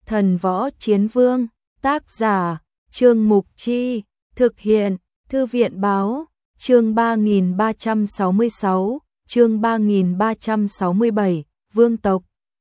Thần Võ Chiến Vương, tác giả, Trương Mục Chi, thực hiện, Thư viện Báo, chương 3366, chương 3367, Vương tộc.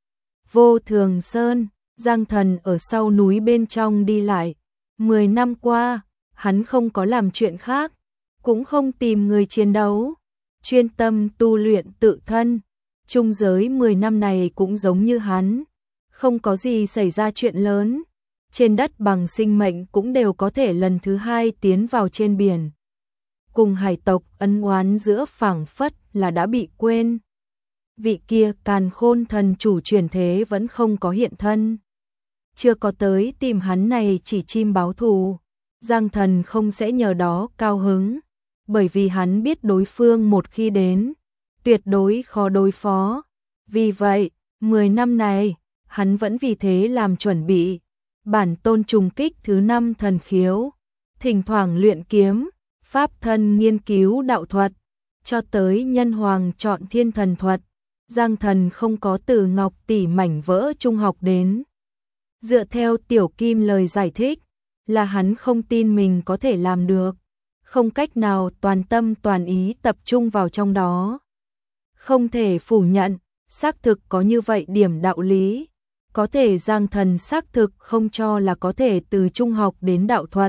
Vô Thường Sơn, Giang Thần ở sau núi bên trong đi lại. 10 năm qua, hắn không có làm chuyện khác, cũng không tìm người chiến đấu, chuyên tâm tu luyện tự thân. Trung giới 10 năm này cũng giống như hắn, không có gì xảy ra chuyện lớn. Trên đất bằng sinh mệnh cũng đều có thể lần thứ hai tiến vào trên biển. Cùng hải tộc ân oán giữa phảng phất là đã bị quên. Vị kia Càn Khôn thần chủ chuyển thế vẫn không có hiện thân. Chưa có tới tìm hắn này chỉ chim báo thù. Giang Thần không sẽ nhờ đó cao hứng, bởi vì hắn biết đối phương một khi đến, tuyệt đối khó đối phó. Vì vậy, 10 năm này, hắn vẫn vì thế làm chuẩn bị. Bản tôn trùng kích thứ 5 thần khiếu, thỉnh thoảng luyện kiếm, pháp thân nghiên cứu đạo thuật, cho tới nhân hoàng chọn thiên thần thuật. Giang Thần không có từ Ngọc tỷ mảnh vỡ trung học đến. Dựa theo Tiểu Kim lời giải thích, là hắn không tin mình có thể làm được, không cách nào toàn tâm toàn ý tập trung vào trong đó. Không thể phủ nhận, xác thực có như vậy điểm đạo lý. Có thể Giang Thần xác thực không cho là có thể từ trung học đến đạo thuật.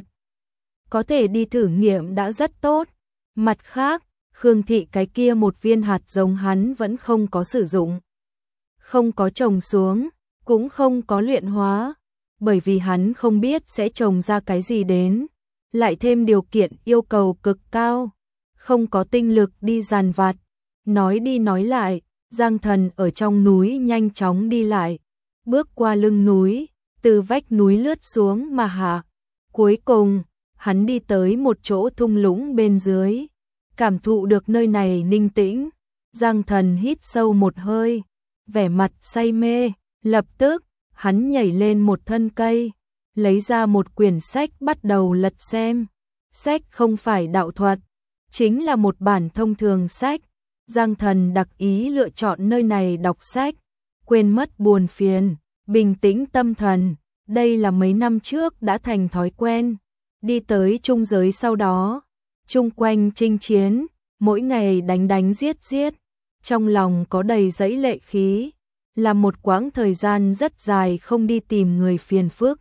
Có thể đi thử nghiệm đã rất tốt. Mặt khác, Khương Thị cái kia một viên hạt giống hắn vẫn không có sử dụng. Không có trồng xuống, cũng không có luyện hóa, bởi vì hắn không biết sẽ trồng ra cái gì đến. Lại thêm điều kiện yêu cầu cực cao, không có tinh lực đi dàn vặt. Nói đi nói lại, Giang Thần ở trong núi nhanh chóng đi lại, bước qua lưng núi, từ vách núi lướt xuống mà hạ. Cuối cùng, hắn đi tới một chỗ thung lũng bên dưới, cảm thụ được nơi này ninh tĩnh. Giang Thần hít sâu một hơi, vẻ mặt say mê, lập tức, hắn nhảy lên một thân cây, lấy ra một quyển sách bắt đầu lật xem. Sách không phải đạo thuật, chính là một bản thông thường sách. Giang Thần đặc ý lựa chọn nơi này đọc sách, quên mất buồn phiền, bình tĩnh tâm thần. Đây là mấy năm trước đã thành thói quen. Đi tới trung giới sau đó, chung quanh chinh chiến, mỗi ngày đánh đánh giết giết, trong lòng có đầy dẫy lệ khí, là một quãng thời gian rất dài không đi tìm người phiền phức.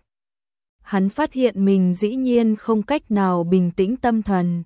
Hắn phát hiện mình dĩ nhiên không cách nào bình tĩnh tâm thần.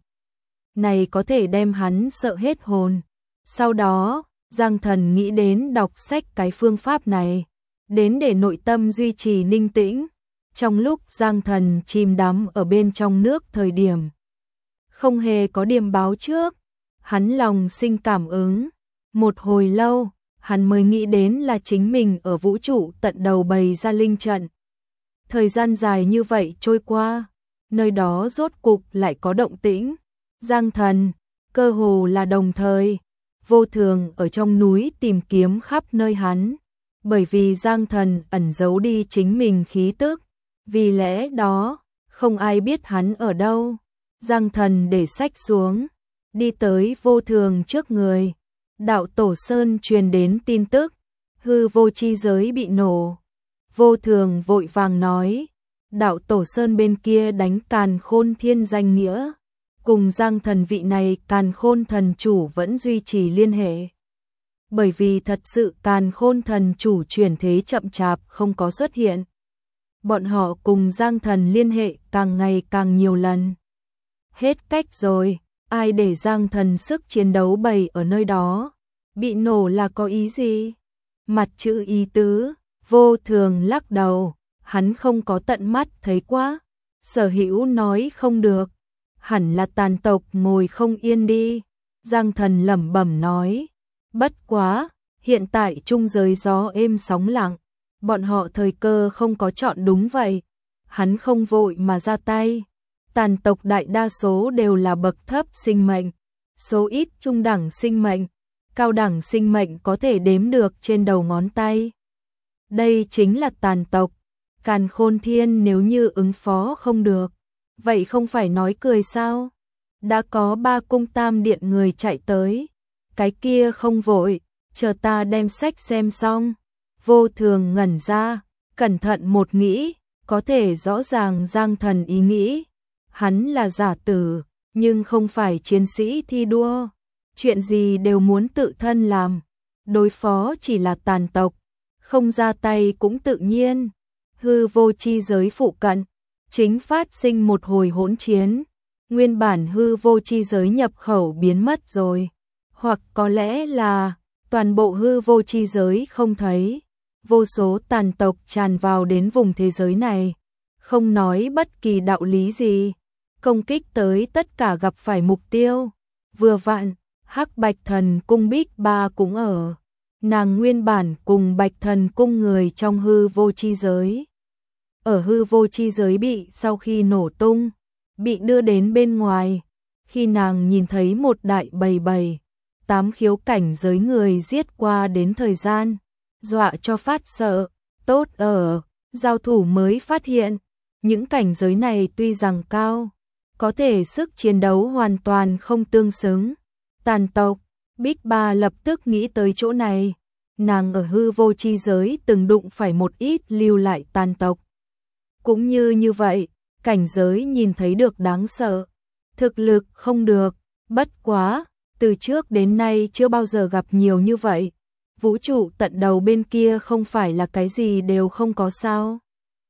Này có thể đem hắn sợ hết hồn. Sau đó, Giang Thần nghĩ đến đọc sách cái phương pháp này, đến để nội tâm duy trì ninh tĩnh. Trong lúc Giang Thần chìm đắm ở bên trong nước thời điểm, không hề có điềm báo trước, hắn lòng sinh cảm ứng. Một hồi lâu, hắn mới nghĩ đến là chính mình ở vũ trụ tận đầu bày ra linh trận. Thời gian dài như vậy trôi qua, nơi đó rốt cục lại có động tĩnh. Giang Thần, cơ hồ là đồng thời, Vô Thường ở trong núi tìm kiếm khắp nơi hắn, bởi vì Giang Thần ẩn giấu đi chính mình khí tức, vì lẽ đó, không ai biết hắn ở đâu. Giang Thần để sách xuống, đi tới Vô Thường trước người. Đạo Tổ Sơn truyền đến tin tức, hư vô chi giới bị nổ. Vô Thường vội vàng nói, Đạo Tổ Sơn bên kia đánh Càn Khôn Thiên danh nghĩa, cùng Giang Thần vị này Càn Khôn thần chủ vẫn duy trì liên hệ. Bởi vì thật sự Càn Khôn thần chủ chuyển thế chậm chạp không có xuất hiện. Bọn họ cùng Giang Thần liên hệ càng ngày càng nhiều lần. Hết cách rồi, ai để Giang Thần sức chiến đấu bày ở nơi đó? Bị nổ là có ý gì? Mặt chữ ý tứ, Vô Thường lắc đầu, hắn không có tận mắt thấy quá. Sở Hữu nói không được, hẳn là tàn tộc ngồi không yên đi. Giang Thần lẩm bẩm nói, bất quá, hiện tại trung giới gió êm sóng lặng, bọn họ thời cơ không có chọn đúng vậy. Hắn không vội mà ra tay. Tàn tộc đại đa số đều là bậc thấp sinh mệnh, số ít trung đẳng sinh mệnh, cao đẳng sinh mệnh có thể đếm được trên đầu ngón tay. Đây chính là tàn tộc. Càn Khôn Thiên nếu như ứng phó không được, vậy không phải nói cười sao? Đã có 3 cung tam điện người chạy tới. Cái kia không vội, chờ ta đem sách xem xong. Vô Thường ngẩn ra, Cẩn thận một nghĩ, có thể rõ ràng Giang Thần ý nghĩ. Hắn là giả tử, nhưng không phải chiến sĩ thi đua. Chuyện gì đều muốn tự thân làm. Đối phó chỉ là tàn tộc, không ra tay cũng tự nhiên. Hư vô chi giới phụ cận, chính phát sinh một hồi hỗn chiến. Nguyên bản hư vô chi giới nhập khẩu biến mất rồi. Hoặc có lẽ là toàn bộ hư vô chi giới không thấy. Vô số tàn tộc tràn vào đến vùng thế giới này. Không nói bất kỳ đạo lý gì. Công kích tới tất cả gặp phải mục tiêu. Vừa vặn, Hắc Bạch Thần Cung Bích Ba cũng ở. Nàng nguyên bản cùng Bạch Thần Cung người trong hư vô chi giới. Ở hư vô chi giới bị sau khi nổ tung, bị đưa đến bên ngoài. Khi nàng nhìn thấy một đại bầy 8 khiếu cảnh giới người giết qua đến thời gian, dọa cho phát sợ. Tốt ở, giao thủ mới phát hiện, những cảnh giới này tuy rằng cao, có thể sức chiến đấu hoàn toàn không tương xứng. Tàn tộc, Bích Ba lập tức nghĩ tới chỗ này. Nàng ở hư vô chi giới từng đụng phải một ít lưu lại tàn tộc. Cũng như vậy, cảnh giới nhìn thấy được đáng sợ. Thực lực không được, bất quá, từ trước đến nay chưa bao giờ gặp nhiều như vậy. Vũ trụ tận đầu bên kia không phải là cái gì đều không có sao.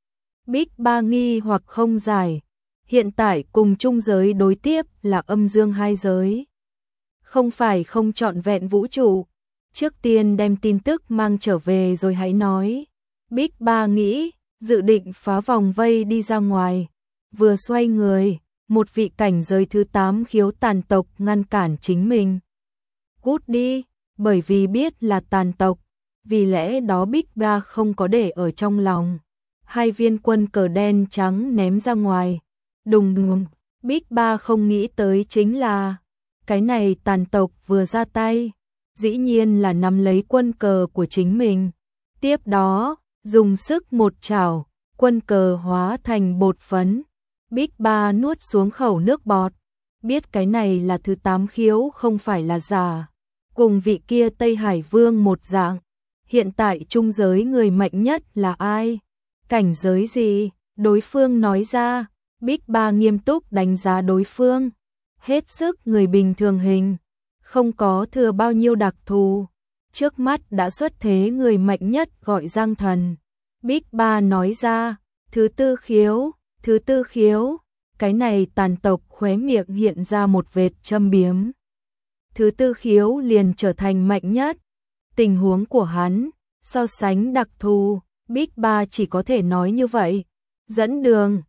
Bích Ba nghi hoặc không giải. Hiện tại cùng chung giới đối tiếp là âm dương hai giới. Không phải không trọn vẹn vũ trụ. Trước tiên đem tin tức mang trở về rồi hãy nói. Bích Ba nghĩ, dự định phá vòng vây đi ra ngoài. Vừa xoay người, một vị cảnh giới thứ 8 khiếu tàn tộc ngăn cản chính mình. Cút đi, bởi vì biết là tàn tộc, vì lẽ đó Bích Ba không có để ở trong lòng. 2 viên quân cờ đen trắng ném ra ngoài. Đùng đùng, Bích Ba không nghĩ tới chính là cái này tàn tộc vừa ra tay, dĩ nhiên là nắm lấy quân cờ của chính mình. Tiếp đó, dùng sức một chảo, quân cờ hóa thành bột phấn. Bích Ba nuốt xuống khẩu nước bọt, biết cái này là thứ 8 khiếu không phải là giả. Cùng vị kia Tây Hải Vương một dạng. Hiện tại trung giới người mạnh nhất là ai? Cảnh giới gì? Đối phương nói ra. Bích Ba nghiêm túc đánh giá đối phương. Hết sức người bình thường hình. Không có thừa bao nhiêu đặc thù. Trước mắt đã xuất thế người mạnh nhất gọi Giang Thần. Bích Ba nói ra. Thứ 4 khiếu. Thứ 4 khiếu. Cái này tàn tộc khóe miệng hiện ra một vệt châm biếm. Thứ 4 khiếu liền trở thành mạnh nhất. Tình huống của hắn, so sánh đặc thù, Bích Ba chỉ có thể nói như vậy. Dẫn đường,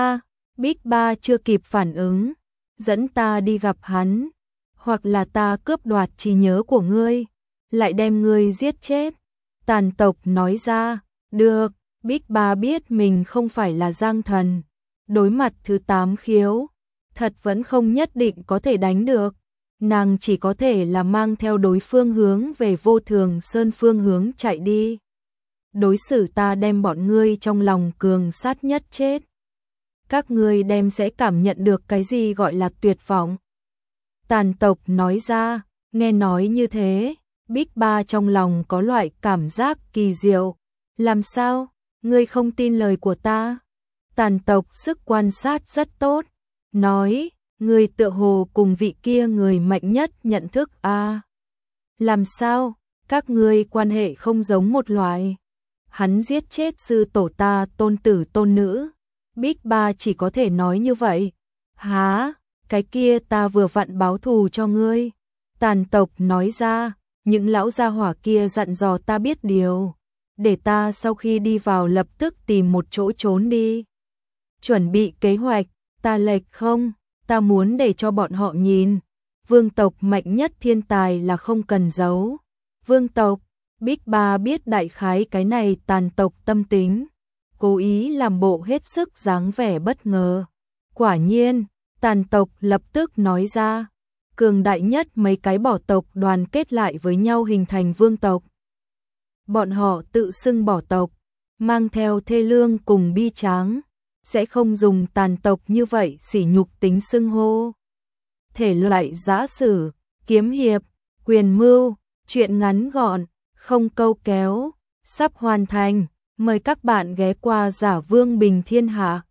Bích Ba chưa kịp phản ứng. Dẫn ta đi gặp hắn, hoặc là ta cướp đoạt trí nhớ của ngươi, lại đem ngươi giết chết. Tàn tộc nói ra, được, Bích Ba biết mình không phải là Giang Thần. Đối mặt thứ 8 khiếu, thật vẫn không nhất định có thể đánh được. Nàng chỉ có thể là mang theo đối phương hướng về Vô Thường Sơn phương hướng chạy đi. Đối xử ta đem bọn ngươi trong lòng cường sát nhất chết. Các ngươi đem sẽ cảm nhận được cái gì gọi là tuyệt vọng. Tàn tộc nói ra, nghe nói như thế, Bích Ba trong lòng có loại cảm giác kỳ diệu. Làm sao, ngươi không tin lời của ta? Tàn tộc sức quan sát rất tốt, nói, người tựa hồ cùng vị kia người mạnh nhất nhận thức Làm sao, các ngươi quan hệ không giống một loại. Hắn giết chết sư tổ ta tôn tử tôn nữ. Bích Ba chỉ có thể nói như vậy. Hả, cái kia ta vừa vặn báo thù cho ngươi. Tàn tộc nói ra, những lão gia hỏa kia dặn dò ta biết điều. Để ta sau khi đi vào lập tức tìm một chỗ trốn đi. Chuẩn bị kế hoạch, ta lệch không? Ta muốn để cho bọn họ nhìn. Vương tộc mạnh nhất thiên tài là không cần giấu. Vương tộc, Bích Ba biết đại khái cái này tàn tộc tâm tính. Cố ý làm bộ hết sức dáng vẻ bất ngờ. Quả nhiên, tàn tộc lập tức nói ra. Cường đại nhất mấy cái bỏ tộc đoàn kết lại với nhau hình thành vương tộc. Bọn họ tự xưng bỏ tộc, mang theo thê lương cùng bi tráng. Sẽ không dùng tàn tộc như vậy sỉ nhục tính xưng hô. Thể loại giã sử, kiếm hiệp, quyền mưu, chuyện ngắn gọn, không câu kéo, sắp hoàn thành. Mời các bạn ghé qua Giả Vương Bình Thiên Hạ.